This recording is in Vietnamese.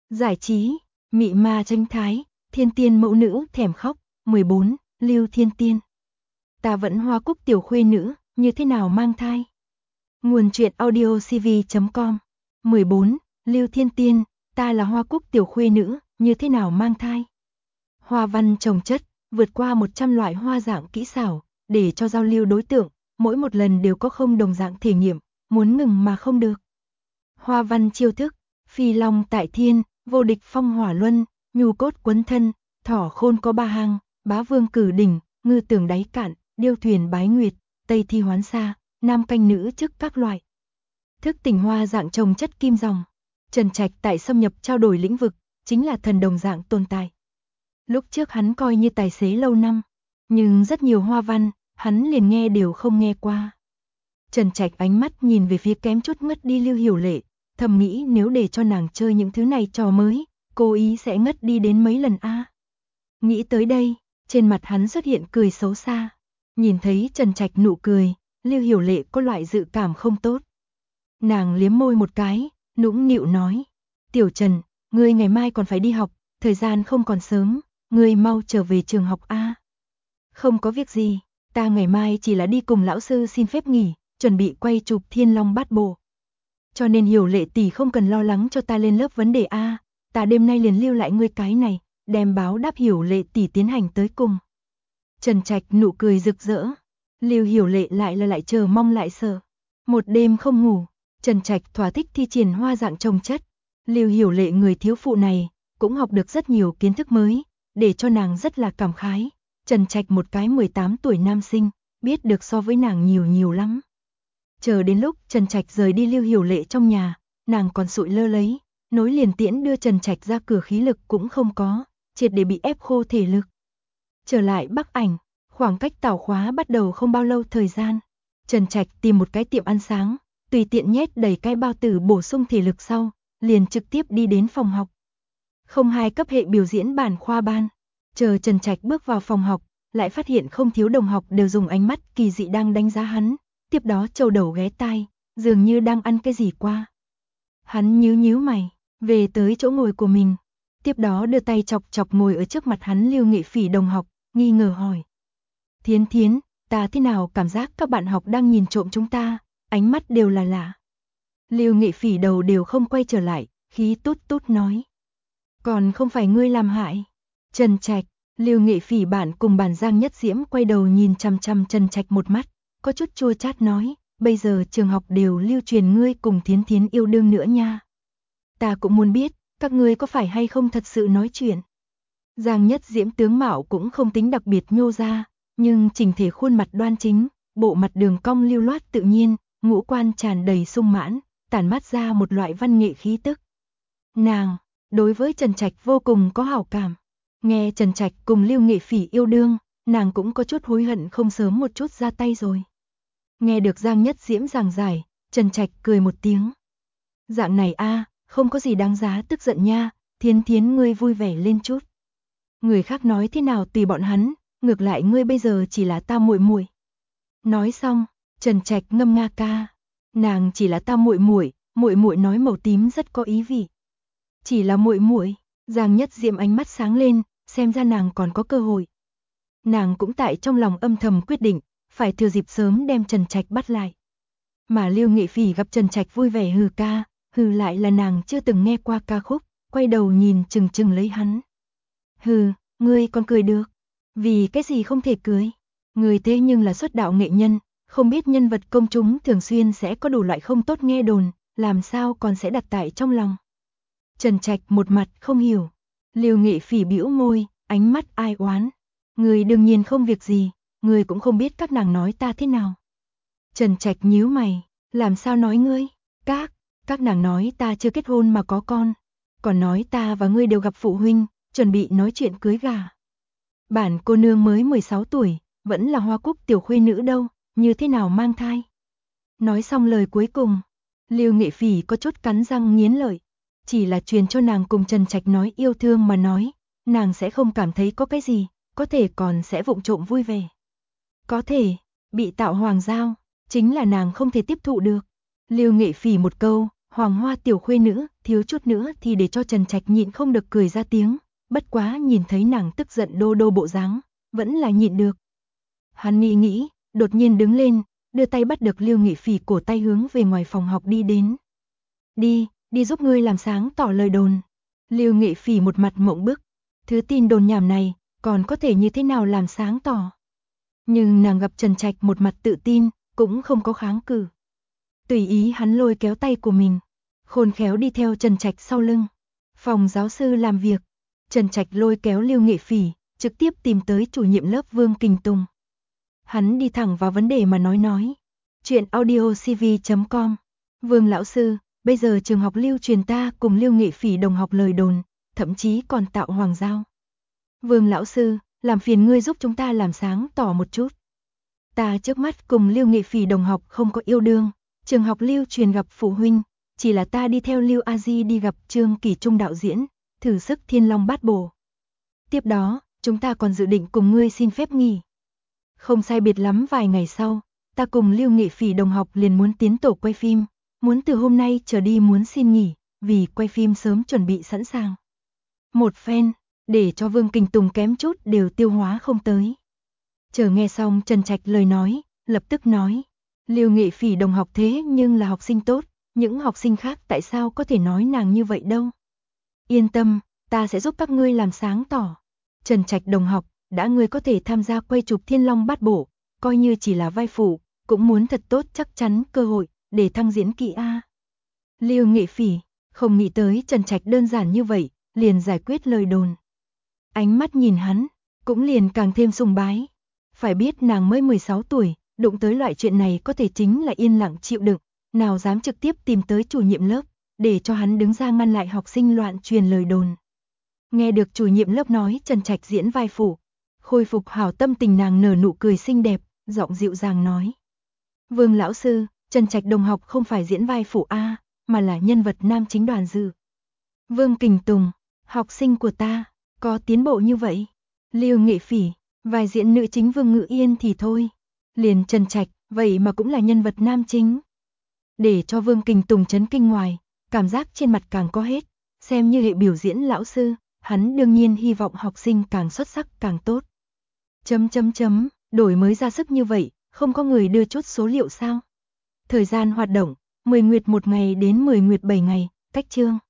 Giải trí, mị ma tranh thái, thiên tiên mẫu nữ thèm khóc. 14. Lưu Thiên Tiên. Ta vẫn Hoa Cúc tiểu khuê nữ, như thế nào mang thai? Nguồn truyện audio cv.com. 14. Lưu Thiên Tiên. Ta là Hoa Cúc tiểu khuê nữ, như thế nào mang thai? Hoa văn trồng chất, vượt qua 100 loại hoa dạng kỹ xảo, để cho giao lưu đối tượng, mỗi một lần đều có không đồng dạng thể nghiệm, muốn ngừng mà không được. Hoa văn chiêu thức, phi long tại thiên, vô địch phong hỏa luân, nhu cốt quấn thân, thỏ khôn có ba hang, bá vương cử đỉnh, ngư tường đáy cạn, điêu thuyền bái nguyệt, tây thi hoán xa, nam canh nữ chức các loại. Thức tỉnh hoa dạng trồng chất kim dòng. Trần Trạch tại xâm nhập trao đổi lĩnh vực, chính là thần đồng dạng tồn tại. Lúc trước hắn coi như tài xế lâu năm, nhưng rất nhiều hoa văn, hắn liền nghe đều không nghe qua. Trần Trạch ánh mắt nhìn về phía kém chút ngất đi Lưu Hiểu Lệ, thầm nghĩ nếu để cho nàng chơi những thứ này trò mới, cô ý sẽ ngất đi đến mấy lần a. Nghĩ tới đây, trên mặt hắn xuất hiện cười xấu xa. Nhìn thấy Trần Trạch nụ cười, Lưu Hiểu Lệ có loại dự cảm không tốt. Nàng liếm môi một cái, nũng nịu nói: "Tiểu Trần, ngươi ngày mai còn phải đi học, thời gian không còn sớm, ngươi mau trở về trường học a." "Không có việc gì, ta ngày mai chỉ là đi cùng lão sư xin phép nghỉ, chuẩn bị quay chụp Thiên Long Bát Bộ. Cho nên Hiểu Lệ tỷ không cần lo lắng cho ta lên lớp vấn đề a, ta đêm nay liền lưu lại ngươi cái này, đem báo đáp Hiểu Lệ tỷ tiến hành tới cùng." Trần Trạch nụ cười rực rỡ, Lưu Hiểu Lệ lại chờ mong lại sợ. Một đêm không ngủ, Trần Trạch thỏa thích thi triển hoa dạng trồng chất. Lưu Hiểu Lệ người thiếu phụ này cũng học được rất nhiều kiến thức mới, để cho nàng rất là cảm khái. Trần Trạch một cái 18 tuổi nam sinh, biết được so với nàng nhiều lắm. Chờ đến lúc Trần Trạch rời đi Lưu Hiểu Lệ trong nhà, nàng còn sụi lơ lấy, nối liền tiễn đưa Trần Trạch ra cửa khí lực cũng không có, triệt để bị ép khô thể lực. Trở lại Bắc Ảnh, khoảng cách tảo khóa bắt đầu không bao lâu thời gian, Trần Trạch tìm một cái tiệm ăn sáng, tùy tiện nhét đầy cái bao tử bổ sung thể lực sau, liền trực tiếp đi đến phòng học. Không hai cấp hệ biểu diễn bản khoa ban, chờ Trần Trạch bước vào phòng học, lại phát hiện không thiếu đồng học đều dùng ánh mắt kỳ dị đang đánh giá hắn, tiếp đó trâu đầu ghé tai, dường như đang ăn cái gì qua. Hắn nhíu mày, về tới chỗ ngồi của mình, tiếp đó đưa tay chọc chọc ngồi ở trước mặt hắn Lưu Nghị Phỉ đồng học, nghi ngờ hỏi: "Thiến Thiến, ta thế nào cảm giác các bạn học đang nhìn trộm chúng ta, ánh mắt đều là lạ." Lưu Nghị Phỉ đầu đều không quay trở lại, khí tút tút nói: "Còn không phải ngươi làm hại." Trần Trạch, Lưu Nghị Phỉ bạn cùng bản Giang Nhất Diễm quay đầu nhìn chằm chằm Trần Trạch một mắt, có chút chua chát nói: "Bây giờ trường học đều lưu truyền ngươi cùng Thiến Thiến yêu đương nữa nha. Ta cũng muốn biết, các ngươi có phải hay không thật sự nói chuyện." Giang Nhất Diễm tướng mạo cũng không tính đặc biệt nhô ra, nhưng chỉnh thể khuôn mặt đoan chính, bộ mặt đường cong lưu loát tự nhiên, ngũ quan tràn đầy sung mãn, tản mát ra một loại văn nghệ khí tức. Nàng đối với Trần Trạch vô cùng có hảo cảm. Nghe Trần Trạch cùng Lưu Nghị Phỉ yêu đương, nàng cũng có chút hối hận không sớm một chút ra tay rồi. Nghe được Giang Nhất Diễm giảng giải, Trần Trạch cười một tiếng. "Dạng này a, không có gì đáng giá tức giận nha, Thiến Thiến ngươi vui vẻ lên chút. Người khác nói thế nào tùy bọn hắn, ngược lại ngươi bây giờ chỉ là ta muội muội." Nói xong, Trần Trạch ngâm nga ca: "Nàng chỉ là ta muội muội nói màu tím rất có ý vị." Chỉ là muội muội, Giang Nhất Diễm ánh mắt sáng lên, xem ra nàng còn có cơ hội. Nàng cũng tại trong lòng âm thầm quyết định, phải thừa dịp sớm đem Trần Trạch bắt lại. Mà Lưu Nghị Phỉ gặp Trần Trạch vui vẻ hừ ca, hừ lại là nàng chưa từng nghe qua ca khúc, quay đầu nhìn chừng lấy hắn. "Hừ, ngươi còn cười được? Vì cái gì không thể cười? Ngươi thế nhưng là xuất đạo nghệ nhân, không biết nhân vật công chúng thường xuyên sẽ có đủ loại không tốt nghe đồn, làm sao còn sẽ đặt tại trong lòng?" Trần Trạch một mặt không hiểu. Lưu Nghị Phỉ bĩu môi, ánh mắt ai oán: "Ngươi đương nhiên không việc gì, ngươi cũng không biết các nàng nói ta thế nào." Trần Trạch nhíu mày: "Làm sao nói ngươi? Các nàng nói ta chưa kết hôn mà có con, còn nói ta và ngươi đều gặp phụ huynh, chuẩn bị nói chuyện cưới gả. Bản cô nương mới 16 tuổi, vẫn là Hoa Cúc tiểu khuê nữ đâu, như thế nào mang thai?" Nói xong lời cuối cùng, Lưu Nghị Phỉ có chút cắn răng nghiến lợi. Chỉ là truyền cho nàng cùng Trần Trạch nói yêu thương mà nói, nàng sẽ không cảm thấy có cái gì, có thể còn sẽ vụng trộm vui vẻ. Có thể, bị tạo hoàng giao, chính là nàng không thể tiếp thụ được. Lưu Nghị Phỉ một câu, Hoàng Hoa tiểu khuê nữ, thiếu chút nữa thì để cho Trần Trạch nhịn không được cười ra tiếng, bất quá nhìn thấy nàng tức giận đô đô bộ dáng, vẫn là nhịn được. Hắn nghĩ, đột nhiên đứng lên, đưa tay bắt được Lưu Nghị Phỉ cổ tay hướng về ngoài phòng học đi đến. Đi giúp ngươi làm sáng tỏ lời đồn. Lưu Nghị Phỉ một mặt mộng bức, thứ tin đồn nhảm này, còn có thể như thế nào làm sáng tỏ. Nhưng nàng gặp Trần Trạch một mặt tự tin, cũng không có kháng cự. Tùy ý hắn lôi kéo tay của mình, khôn khéo đi theo Trần Trạch sau lưng. Phòng giáo sư làm việc, Trần Trạch lôi kéo Lưu Nghị Phỉ, trực tiếp tìm tới chủ nhiệm lớp Vương Kình Tùng. Hắn đi thẳng vào vấn đề mà nói. Chuyện audiocv.com. Vương lão sư, bây giờ trường học lưu truyền ta cùng Lưu Nghị Phỉ đồng học lời đồn, thậm chí còn tạo hoàng giao. Vương lão sư, làm phiền ngươi giúp chúng ta làm sáng tỏ một chút. Ta trước mắt cùng Lưu Nghị Phỉ đồng học không có yêu đương, trường học lưu truyền gặp phụ huynh, chỉ là ta đi theo Lưu A Di đi gặp Trương Kỳ Trung đạo diễn, thử sức Thiên Long Bát Bộ. Tiếp đó, chúng ta còn dự định cùng ngươi xin phép nghỉ. Không sai biệt lắm vài ngày sau, ta cùng Lưu Nghị Phỉ đồng học liền muốn tiến tổ quay phim, muốn từ hôm nay trở đi muốn xin nghỉ, vì quay phim sớm chuẩn bị sẵn sàng. Một phen, để cho Vương Kình Tùng kém chút đều tiêu hóa không tới. Chờ nghe xong Trần Trạch lời nói, lập tức nói, Lưu Nghị Phỉ đồng học thế nhưng là học sinh tốt, những học sinh khác tại sao có thể nói nàng như vậy đâu. Yên tâm, ta sẽ giúp các ngươi làm sáng tỏ. Trần Trạch đồng học, đã ngươi có thể tham gia quay chụp Thiên Long Bát Bộ, coi như chỉ là vai phụ, cũng muốn thật tốt chắc chắn cơ hội để thăng diễn kỹ a. Lưu Nghị Phỉ không nghĩ tới Trần Trạch đơn giản như vậy, liền giải quyết lời đồn. Ánh mắt nhìn hắn, cũng liền càng thêm sùng bái. Phải biết nàng mới 16 tuổi, đụng tới loại chuyện này có thể chính là yên lặng chịu đựng, nào dám trực tiếp tìm tới chủ nhiệm lớp, để cho hắn đứng ra ngăn lại học sinh loạn truyền lời đồn. Nghe được chủ nhiệm lớp nói Trần Trạch diễn vai phụ, khôi phục hảo tâm tình nàng nở nụ cười xinh đẹp, giọng dịu dàng nói. Vương lão sư, Trần Trạch đồng học không phải diễn vai phụ A, mà là nhân vật nam chính đoàn dự. Vương Kình Tùng, học sinh của ta, có tiến bộ như vậy. Lưu Nghị Phỉ, vai diễn nữ chính Vương Ngự Yên thì thôi. Liền Trần Trạch, vậy mà cũng là nhân vật nam chính. Để cho Vương Kình Tùng chấn kinh ngoài, cảm giác trên mặt càng có hết. Xem như hệ biểu diễn lão sư, hắn đương nhiên hy vọng học sinh càng xuất sắc càng tốt. Đổi mới ra sức như vậy, không có người đưa chút số liệu sao? Thời gian hoạt động, 10 nguyệt 1 ngày đến 10 nguyệt 7 ngày, cách chương.